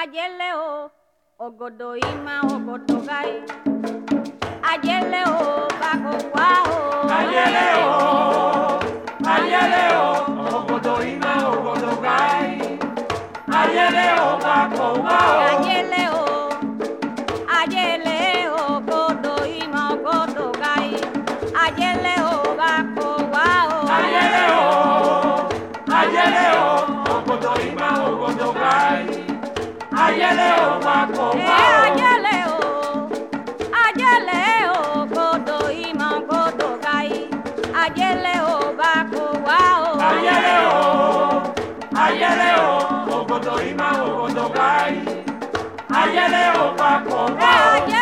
Ayele o ogodo ima ogodo gai. Ayele o bako wao. Ayele o ogodo ima ogodo gai. Ayele o bako wao. Ayele o ogodo ima ogodo gai. Ayele o bako wao. Ayele o ogodo ima ogodo gai. Ayele o bako wao. Ayele o ogodo ima ogodo gai. Ayele o bako wao. Ayele o ogodo ima ogodo gai. Ayele o bako wao.